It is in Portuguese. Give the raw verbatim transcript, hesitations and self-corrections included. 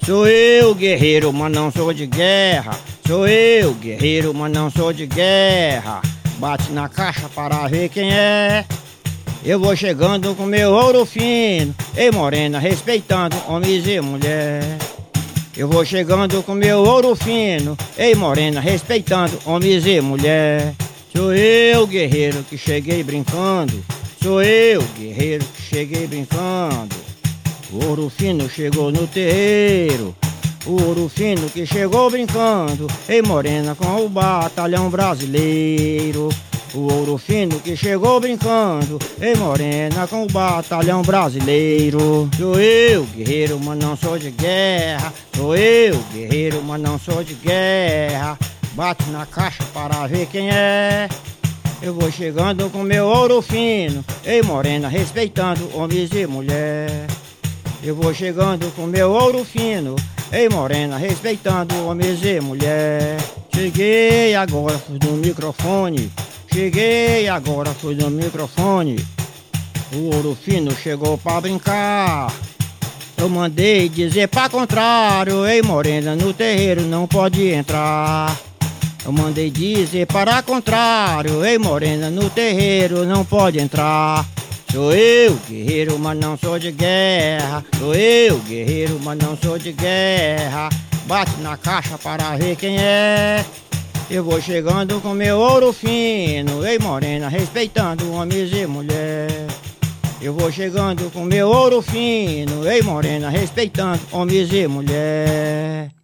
Sou eu, guerreiro, mas não sou de guerra. Sou eu, guerreiro, mas não sou de guerra. Bate na caixa para ver quem é. Eu vou chegando com meu ouro fino. Ei, morena, respeitando homens e mulher. Eu vou chegando com meu ouro fino. Ei, morena, respeitando homens e mulher. Sou eu, guerreiro, que cheguei brincando. Sou eu, guerreiro, que cheguei brincando. O ouro fino chegou no terreiro. O ouro fino que chegou brincando. Ei, morena, com o batalhão brasileiro. O ouro fino que chegou brincando. Ei, morena, com o batalhão brasileiro. Sou eu, guerreiro, mas não sou de guerra. Sou eu, guerreiro, mas não sou de guerra. Bate na caixa para ver quem é. Eu vou chegando com meu ouro fino. Ei, morena, respeitando homens e mulher. Eu vou chegando com meu ouro fino. Ei, morena, respeitando homens e mulher. Cheguei agora, fui no microfone. Cheguei agora, fui no microfone. O ouro fino chegou pra brincar. Eu mandei dizer pra contrário. Ei, morena, no terreiro não pode entrar. Eu mandei dizer para contrário. Ei, morena, no terreiro não pode entrar. Sou eu, guerreiro, mas não sou de guerra. Sou eu, guerreiro, mas não sou de guerra. Bate na caixa para ver quem é. Eu vou chegando com meu ouro fino. Ei, morena, respeitando homens e mulher. Eu vou chegando com meu ouro fino. Ei, morena, respeitando homens e mulher.